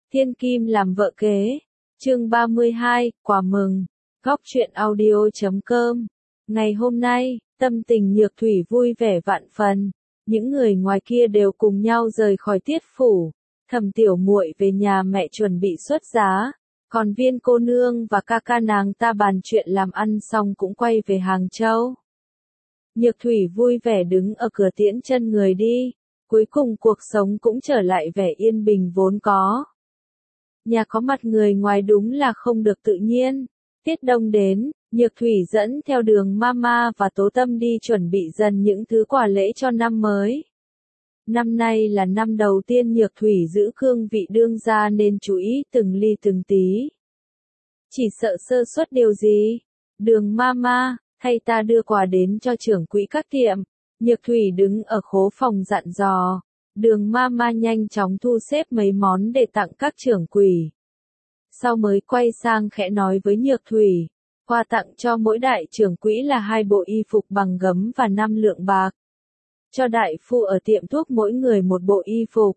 Thiên Kim làm vợ kế. Chương 32, quà mừng. Góc truyện audio.com. Ngày hôm nay, tâm tình Nhược Thủy vui vẻ vạn phần. Những người ngoài kia đều cùng nhau rời khỏi Tiết phủ. Thẩm Tiểu Muội về nhà mẹ chuẩn bị xuất giá. Còn Viên cô nương và ca ca nàng ta bàn chuyện làm ăn xong cũng quay về Hàng Châu. Nhược Thủy vui vẻ đứng ở cửa tiễn chân người đi. Cuối cùng cuộc sống cũng trở lại vẻ yên bình vốn có. Nhà có mặt người ngoài đúng là không được tự nhiên. Tiết Đông đến, Nhược Thủy dẫn theo Đường Mama và Tố Tâm đi chuẩn bị dần những thứ quà lễ cho năm mới. Năm nay là năm đầu tiên Nhược Thủy giữ cương vị đương gia nên chú ý từng ly từng tí. Chỉ sợ sơ suất điều gì? Đường Mama, thay ta đưa quà đến cho trưởng quỹ các tiệm. Nhược Thủy đứng ở khố phòng dặn dò. Đường Mama nhanh chóng thu xếp mấy món để tặng các trưởng quỹ. Sau mới quay sang khẽ nói với Nhược Thủy. Quà tặng cho mỗi đại trưởng quỹ là 2 bộ y phục bằng gấm và 5 lượng bạc. Cho đại phu ở tiệm thuốc mỗi người 1 bộ y phục.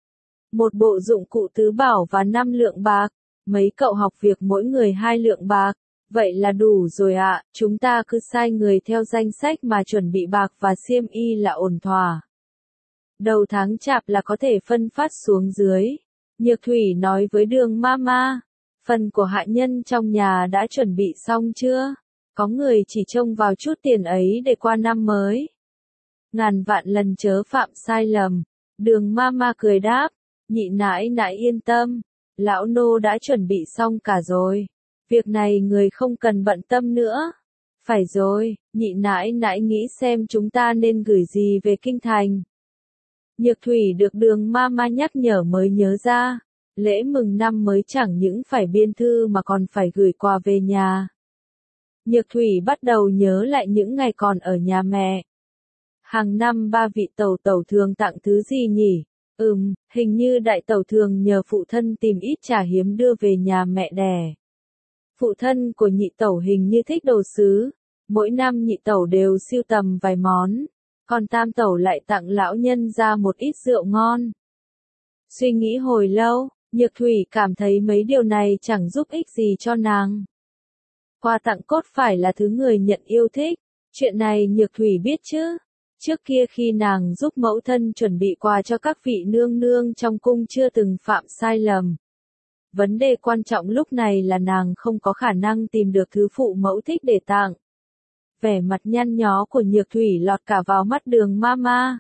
1 bộ dụng cụ tứ bảo và 5 lượng bạc. Mấy cậu học việc mỗi người 2 lượng bạc. Vậy là đủ rồi ạ, chúng ta cứ sai người theo danh sách mà chuẩn bị bạc và xiêm y là ổn thỏa. Đầu tháng Chạp là có thể phân phát xuống dưới. Nhược Thủy nói với Đường Mama. Phần của hạ nhân trong nhà đã chuẩn bị xong chưa? Có người chỉ trông vào chút tiền ấy để qua năm mới. Ngàn vạn lần chớ phạm sai lầm. Đường Mama cười đáp. Nhị nãi nãi yên tâm. Lão nô đã chuẩn bị xong cả rồi. Việc này người không cần bận tâm nữa. Phải rồi, nhị nãi nãi nghĩ xem chúng ta nên gửi gì về kinh thành. Nhược Thủy được Đường Mama nhắc nhở mới nhớ ra. Lễ mừng năm mới chẳng những phải biên thư mà còn phải gửi quà về nhà. Nhược Thủy bắt đầu nhớ lại những ngày còn ở nhà mẹ. Hàng năm 3 vị tẩu tẩu thường tặng thứ gì nhỉ? Hình như đại tẩu thường nhờ phụ thân tìm ít trà hiếm đưa về nhà mẹ đẻ. Phụ thân của nhị tẩu hình như thích đồ sứ. Mỗi năm nhị tẩu đều sưu tầm vài món. Còn tam tẩu lại tặng lão nhân ra một ít rượu ngon. Suy nghĩ hồi lâu, Nhược Thủy cảm thấy mấy điều này chẳng giúp ích gì cho nàng. Quà tặng cốt phải là thứ người nhận yêu thích. Chuyện này Nhược Thủy biết chứ. Trước kia khi nàng giúp mẫu thân chuẩn bị quà cho các vị nương nương trong cung chưa từng phạm sai lầm. Vấn đề quan trọng lúc này là nàng không có khả năng tìm được thứ phụ mẫu thích để tặng. Vẻ mặt nhăn nhó của Nhược Thủy lọt cả vào mắt Đường Mama.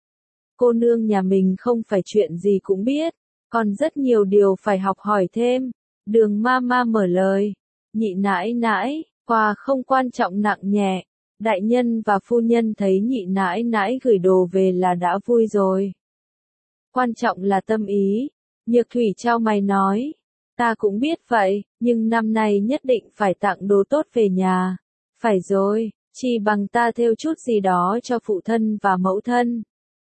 Cô nương nhà mình không phải chuyện gì cũng biết, còn rất nhiều điều phải học hỏi thêm. Đường Mama mở lời. Nhị nãi nãi, quà không quan trọng nặng nhẹ. Đại nhân và phu nhân thấy nhị nãi nãi gửi đồ về là đã vui rồi. Quan trọng là tâm ý. Nhược Thủy chau mày nói. Ta cũng biết vậy, nhưng năm nay nhất định phải tặng đồ tốt về nhà. Phải rồi, chỉ bằng ta thêu chút gì đó cho phụ thân và mẫu thân.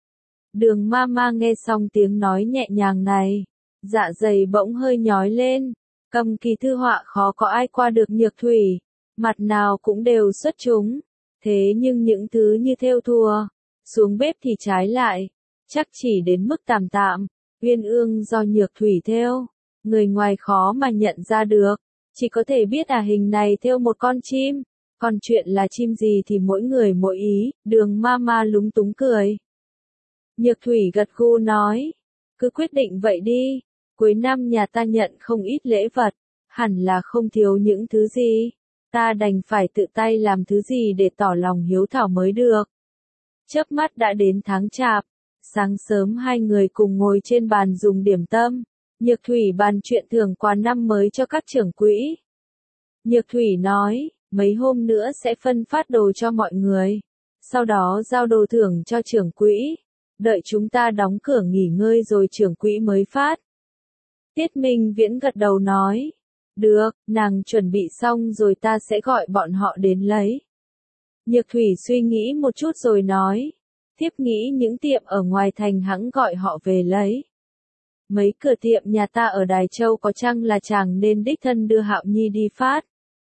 Đường Mama nghe xong tiếng nói nhẹ nhàng này. Dạ dày bỗng hơi nhói lên. Cầm kỳ thư họa khó có ai qua được Nhược Thủy. Mặt nào cũng đều xuất chúng. Thế nhưng những thứ như thêu thùa, xuống bếp thì trái lại. Chắc chỉ đến mức tạm tạm. Uyên ương do Nhược Thủy thêu. Người ngoài khó mà nhận ra được. Chỉ có thể biết hình này thêu một con chim. Còn chuyện là chim gì thì mỗi người mỗi ý. Đường Mama lúng túng cười. Nhược Thủy gật gù nói. Cứ quyết định vậy đi. Cuối năm nhà ta nhận không ít lễ vật. Hẳn là không thiếu những thứ gì. Ta đành phải tự tay làm thứ gì để tỏ lòng hiếu thảo mới được. Chớp mắt đã đến tháng Chạp. Sáng sớm hai người cùng ngồi trên bàn dùng điểm tâm. Nhược Thủy bàn chuyện thưởng quà năm mới cho các trưởng quỹ. Nhược Thủy nói, mấy hôm nữa sẽ phân phát đồ cho mọi người. Sau đó giao đồ thưởng cho trưởng quỹ. Đợi chúng ta đóng cửa nghỉ ngơi rồi trưởng quỹ mới phát. Tiết Minh Viễn gật đầu nói. Được, nàng chuẩn bị xong rồi ta sẽ gọi bọn họ đến lấy. Nhược Thủy suy nghĩ một chút rồi nói. Tiếp nghĩ những tiệm ở ngoài thành hẵng gọi họ về lấy. Mấy cửa tiệm nhà ta ở Đài Châu có chăng là chàng nên đích thân đưa Hạo Nhi đi phát.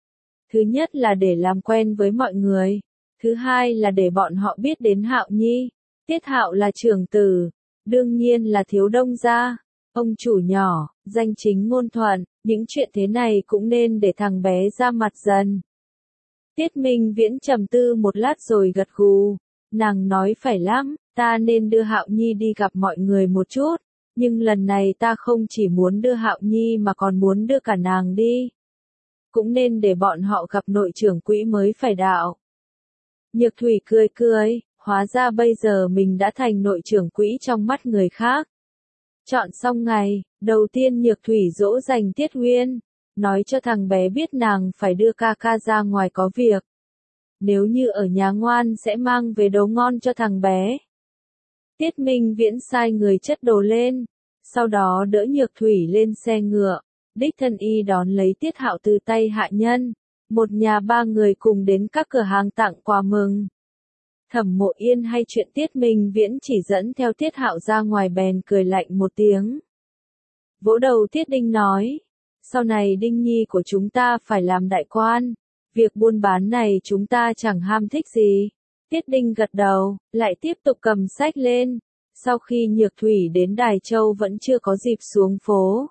Thứ nhất là để làm quen với mọi người. Thứ hai là để bọn họ biết đến Hạo Nhi. Tiết Hạo là trưởng tử. Đương nhiên là thiếu đông gia. Ông chủ nhỏ, danh chính ngôn thuận, những chuyện thế này cũng nên để thằng bé ra mặt dần. Tiết Minh Viễn trầm tư một lát rồi gật gù. Nàng nói phải lắm, ta nên đưa Hạo Nhi đi gặp mọi người một chút. Nhưng lần này ta không chỉ muốn đưa Hạo Nhi mà còn muốn đưa cả nàng đi. Cũng nên để bọn họ gặp nội trưởng quỹ mới phải đạo. Nhược Thủy cười cười, hóa ra bây giờ mình đã thành nội trưởng quỹ trong mắt người khác. Chọn xong ngày, đầu tiên Nhược Thủy dỗ dành Tiết Uyên, nói cho thằng bé biết nàng phải đưa ca ca ra ngoài có việc. Nếu như ở nhà ngoan sẽ mang về đồ ngon cho thằng bé. Tiết Minh Viễn sai người chất đồ lên, sau đó đỡ Nhược Thủy lên xe ngựa, đích thân y đón lấy Tiết Hạo từ tay hạ nhân. Một nhà ba người cùng đến các cửa hàng tặng quà mừng. Thẩm Mộ Yên hay chuyện Tiết Minh Viễn chỉ dẫn theo Tiết Hạo ra ngoài bèn cười lạnh một tiếng. Vỗ đầu Tiết Đinh nói, sau này Đinh Nhi của chúng ta phải làm đại quan, việc buôn bán này chúng ta chẳng ham thích gì. Tiết Đinh gật đầu, lại tiếp tục cầm sách lên, sau khi Nhược Thủy đến Đài Châu vẫn chưa có dịp xuống phố.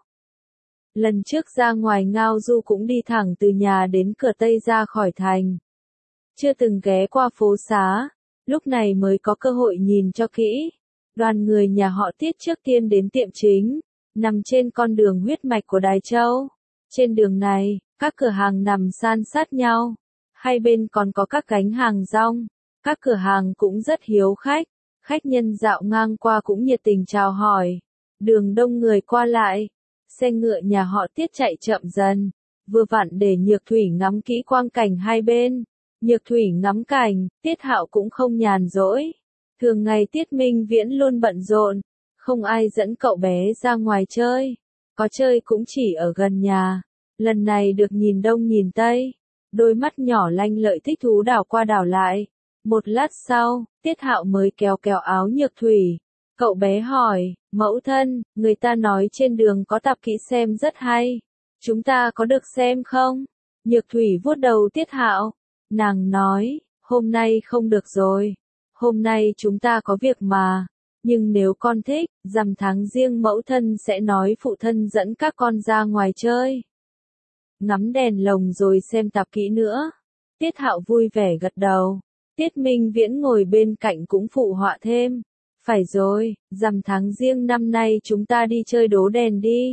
Lần trước ra ngoài ngao du cũng đi thẳng từ nhà đến cửa Tây ra khỏi thành. Chưa từng ghé qua phố xá, lúc này mới có cơ hội nhìn cho kỹ. Đoàn người nhà họ Tiết trước tiên đến tiệm chính, nằm trên con đường huyết mạch của Đài Châu. Trên đường này, các cửa hàng nằm san sát nhau, hai bên còn có các gánh hàng rong. Các cửa hàng cũng rất hiếu khách, khách nhân dạo ngang qua cũng nhiệt tình chào hỏi. Đường đông người qua lại, xe ngựa nhà họ Tiết chạy chậm dần, vừa vặn để Nhược Thủy ngắm kỹ quang cảnh hai bên. Nhược Thủy ngắm cảnh, Tiết Hạo cũng không nhàn rỗi. Thường ngày Tiết Minh Viễn luôn bận rộn, không ai dẫn cậu bé ra ngoài chơi. Có chơi cũng chỉ ở gần nhà. Lần này được nhìn đông nhìn tây, đôi mắt nhỏ lanh lợi thích thú đảo qua đảo lại. Một lát sau, Tiết Hạo mới kéo kéo áo Nhược Thủy. Cậu bé hỏi, mẫu thân, người ta nói trên đường có tập kỹ xem rất hay. Chúng ta có được xem không? Nhược Thủy vuốt đầu Tiết Hạo. Nàng nói, hôm nay không được rồi. Hôm nay chúng ta có việc mà. Nhưng nếu con thích, rằm tháng riêng mẫu thân sẽ nói phụ thân dẫn các con ra ngoài chơi. Ngắm đèn lồng rồi xem tạp kỹ nữa. Tiết Hạo vui vẻ gật đầu. Tiết Minh Viễn ngồi bên cạnh cũng phụ họa thêm. Phải rồi, rằm tháng riêng năm nay chúng ta đi chơi đố đèn đi.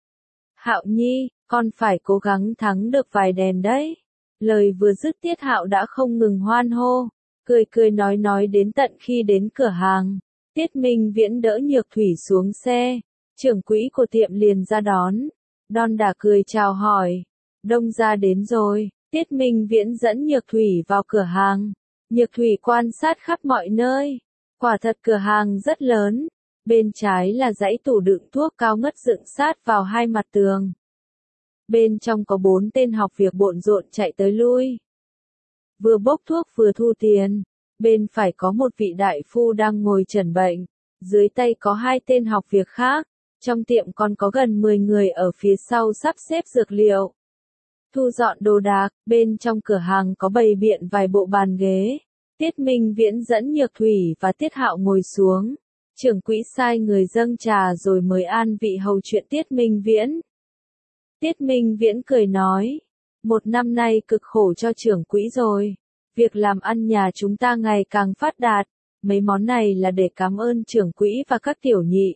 Hạo Nhi, con phải cố gắng thắng được vài đèn đấy. Lời vừa dứt Tiết Hạo đã không ngừng hoan hô, cười cười nói đến tận khi đến cửa hàng. Tiết Minh Viễn đỡ Nhược Thủy xuống xe, trưởng quỹ của tiệm liền ra đón. Đon đả cười chào hỏi, đông gia đến rồi. Tiết Minh Viễn dẫn Nhược Thủy vào cửa hàng. Nhược Thủy quan sát khắp mọi nơi. Quả thật cửa hàng rất lớn. Bên trái là dãy tủ đựng thuốc cao ngất dựng sát vào hai mặt tường. Bên trong có 4 tên học việc bộn rộn chạy tới lui. Vừa bốc thuốc vừa thu tiền. Bên phải có một vị đại phu đang ngồi chẩn bệnh. Dưới tay có 2 tên học việc khác. Trong tiệm còn có gần 10 người ở phía sau sắp xếp dược liệu. Thu dọn đồ đạc, bên trong cửa hàng có bày biện vài bộ bàn ghế. Tiết Minh Viễn dẫn Nhược Thủy và Tiết Hạo ngồi xuống. Trưởng quỹ sai người dâng trà rồi mới an vị hầu chuyện Tiết Minh Viễn. Tiết Minh Viễn cười nói, một năm nay cực khổ cho trưởng quỹ rồi. Việc làm ăn nhà chúng ta ngày càng phát đạt. Mấy món này là để cảm ơn trưởng quỹ và các tiểu nhị.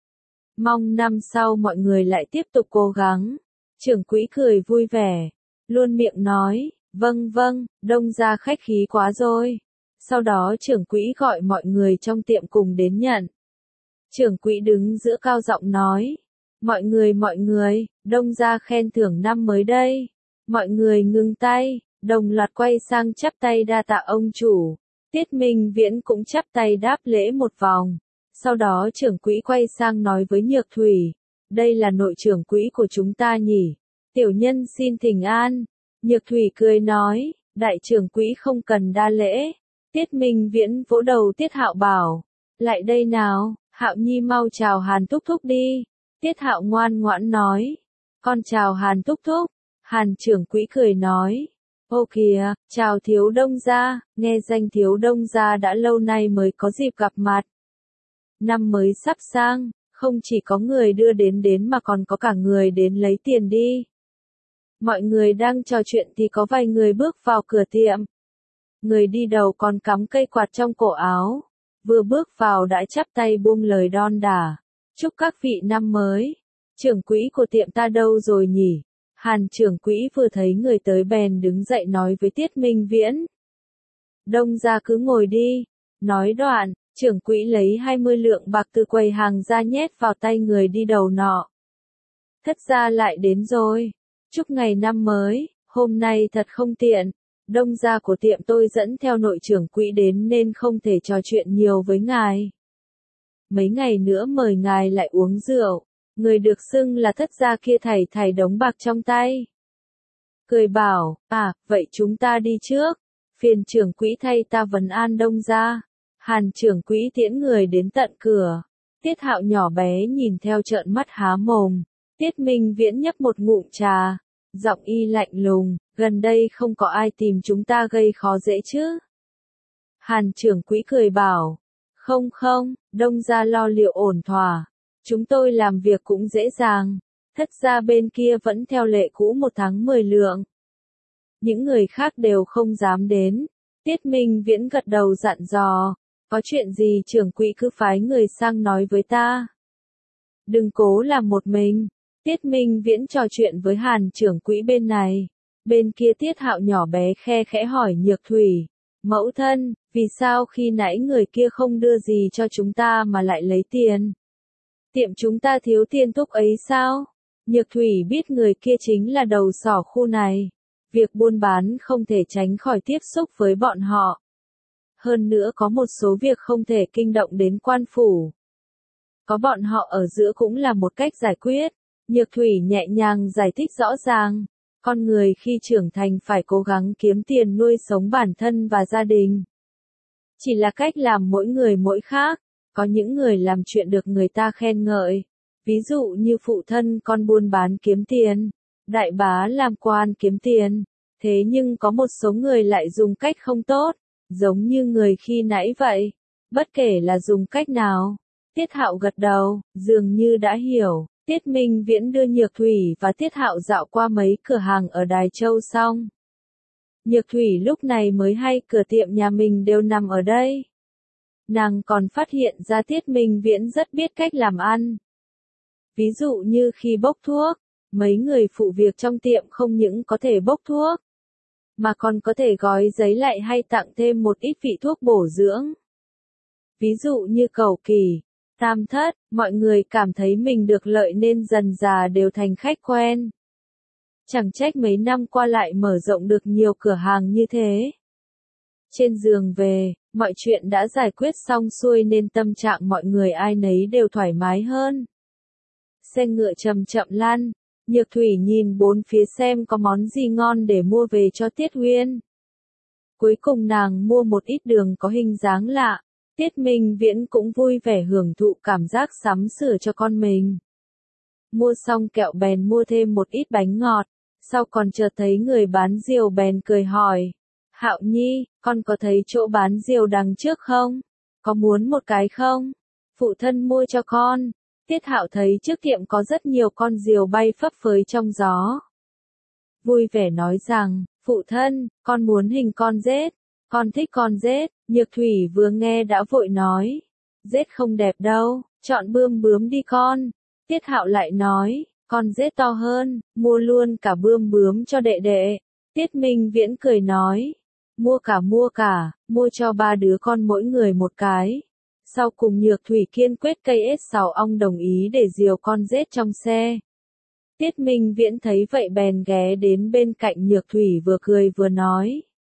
Mong năm sau mọi người lại tiếp tục cố gắng. Trưởng quỹ cười vui vẻ, luôn miệng nói, vâng vâng, đông gia khách khí quá rồi. Sau đó trưởng quỹ gọi mọi người trong tiệm cùng đến nhận. Trưởng quỹ đứng giữa cao giọng nói, mọi người, đông gia khen thưởng năm mới đây. Mọi người ngưng tay, đồng loạt quay sang chắp tay đa tạ ông chủ. Tiết Minh Viễn cũng chắp tay đáp lễ một vòng. Sau đó trưởng quỹ quay sang nói với Nhược Thủy, đây là nội trưởng quỹ của chúng ta nhỉ. Tiểu nhân xin thỉnh an. Nhược Thủy cười nói, đại trưởng quỹ không cần đa lễ. Tiết Minh Viễn vỗ đầu Tiết Hạo bảo, lại đây nào, Hạo Nhi mau chào Hàn Thúc Thúc đi. Tiết Hạo ngoan ngoãn nói, con chào Hàn Thúc Thúc. Hàn trưởng quỹ cười nói, ô kìa, chào thiếu đông gia, nghe danh thiếu đông gia đã lâu nay mới có dịp gặp mặt. Năm mới sắp sang, Không chỉ có người đưa đến mà còn có cả người đến lấy tiền đi. Mọi người đang trò chuyện thì có vài người bước vào cửa tiệm. Người đi đầu còn cắm cây quạt trong cổ áo. Vừa bước vào đã chắp tay buông lời đon đả. Chúc các vị năm mới. Trưởng quỹ của tiệm ta đâu rồi nhỉ? Hàn trưởng quỹ vừa thấy người tới bèn đứng dậy nói với Tiết Minh Viễn. Đông ra cứ ngồi đi. Nói đoạn, trưởng quỹ lấy 20 lượng bạc từ quầy hàng ra nhét vào tay người đi đầu nọ. Thất gia lại đến rồi. Chúc ngày năm mới, hôm nay thật không tiện. Đông gia của tiệm tôi dẫn theo nội trưởng quỹ đến nên không thể trò chuyện nhiều với ngài. Mấy ngày nữa mời ngài lại uống rượu. Người được xưng là thất gia kia thảy thảy đống bạc trong tay. Cười bảo, vậy chúng ta đi trước. Phiền trưởng quỹ thay ta vấn an Đông gia. Hàn trưởng quỹ tiễn người đến tận cửa. Tiết Hạo nhỏ bé nhìn theo trợn mắt há mồm. Tiết Minh Viễn nhấp một ngụm trà. Giọng y lạnh lùng, gần đây không có ai tìm chúng ta gây khó dễ chứ. Hàn trưởng quỹ cười bảo. Không, Đông gia lo liệu ổn thỏa. Chúng tôi làm việc cũng dễ dàng. Thất gia bên kia vẫn theo lệ cũ 1 tháng 10 lượng. Những người khác đều không dám đến. Tiết Minh Viễn gật đầu dặn dò. Có chuyện gì trưởng quỹ cứ phái người sang nói với ta. Đừng cố làm một mình. Tiết Minh Viễn trò chuyện với Hàn trưởng quỹ bên này. Bên kia Tiết Hạo nhỏ bé khe khẽ hỏi Nhược Thủy. Mẫu thân, vì sao khi nãy người kia không đưa gì cho chúng ta mà lại lấy tiền? Tiệm chúng ta thiếu tiền thúc ấy sao? Nhược Thủy biết người kia chính là đầu sỏ khu này. Việc buôn bán không thể tránh khỏi tiếp xúc với bọn họ. Hơn nữa có một số việc không thể kinh động đến quan phủ. Có bọn họ ở giữa cũng là một cách giải quyết. Nhược Thủy nhẹ nhàng giải thích rõ ràng. Con người khi trưởng thành phải cố gắng kiếm tiền nuôi sống bản thân và gia đình. Chỉ là cách làm mỗi người mỗi khác. Có những người làm chuyện được người ta khen ngợi. Ví dụ như phụ thân con buôn bán kiếm tiền. Đại bá làm quan kiếm tiền. Thế nhưng có một số người lại dùng cách không tốt. Giống như người khi nãy vậy. Bất kể là dùng cách nào. Tiết Hạo gật đầu, dường như đã hiểu. Tiết Minh Viễn đưa Nhược Thủy và Tiết Hạo dạo qua mấy cửa hàng ở Đài Châu xong. Nhược Thủy lúc này mới hay cửa tiệm nhà mình đều nằm ở đây. Nàng còn phát hiện ra Tiết Minh Viễn rất biết cách làm ăn. Ví dụ như khi bốc thuốc, mấy người phụ việc trong tiệm không những có thể bốc thuốc, mà còn có thể gói giấy lại hay tặng thêm một ít vị thuốc bổ dưỡng. Ví dụ như cầu kỳ, tam thất, mọi người cảm thấy mình được lợi nên dần dà đều thành khách quen. Chẳng trách mấy năm qua lại mở rộng được nhiều cửa hàng như thế. Trên giường về, mọi chuyện đã giải quyết xong xuôi nên tâm trạng mọi người ai nấy đều thoải mái hơn. Xe ngựa chậm chậm lăn, Nhược Thủy nhìn bốn phía xem có món gì ngon để mua về cho Tiết Huyên. Cuối cùng nàng mua một ít đường có hình dáng lạ. Tiết Minh Viễn cũng vui vẻ hưởng thụ cảm giác sắm sửa cho con mình. Mua xong kẹo bèn mua thêm một ít bánh ngọt, sau còn chợt thấy người bán diều bèn cười hỏi. Hạo Nhi, con có thấy chỗ bán diều đằng trước không? Có muốn một cái không? Phụ thân mua cho con. Tiết Hạo thấy trước tiệm có rất nhiều con diều bay phấp phới trong gió. Vui vẻ nói rằng, phụ thân, con muốn hình con rết. Con thích con rết. Nhược Thủy vừa nghe đã vội nói. Rết không đẹp đâu, chọn bươm bướm đi con. Tiết Hạo lại nói, con rết to hơn, mua luôn cả bươm bướm cho đệ đệ. Tiết Minh Viễn cười nói, mua cả, mua cho 3 đứa con mỗi người một cái. Sau cùng Nhược Thủy kiên quyết cây S6 ong đồng ý để diều con rết trong xe. Tiết Minh Viễn thấy vậy bèn ghé đến bên cạnh Nhược Thủy vừa cười vừa nói.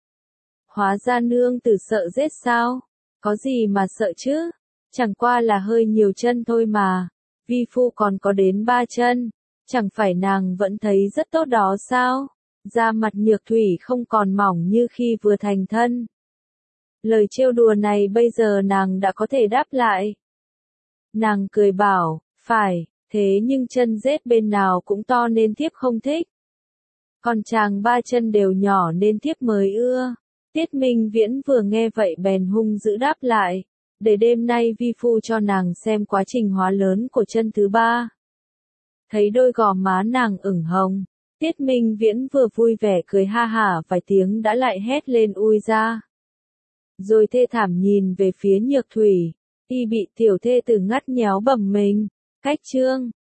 Hóa ra nương tử sợ rết sao? Có gì mà sợ chứ? Chẳng qua là hơi nhiều chân thôi mà. Vi phu còn có đến 3 chân. Chẳng phải nàng vẫn thấy rất tốt đó sao? Da mặt Nhược Thủy không còn mỏng như khi vừa thành thân. Lời trêu đùa này bây giờ nàng đã có thể đáp lại. Nàng cười bảo, phải, thế nhưng chân rết bên nào cũng to nên thiếp không thích. Còn chàng 3 chân đều nhỏ nên thiếp mới ưa. Tiết Minh Viễn vừa nghe vậy bèn hung dữ đáp lại. để đêm nay vi phu cho nàng xem quá trình hóa lớn của chân thứ ba. Thấy đôi gò má nàng ửng hồng, Tiết Minh Viễn vừa vui vẻ cười ha hả vài tiếng đã lại hét lên ui ra. Rồi thê thảm nhìn về phía Nhược Thủy, y bị tiểu thê tử ngắt nhéo bầm mình. Cách chương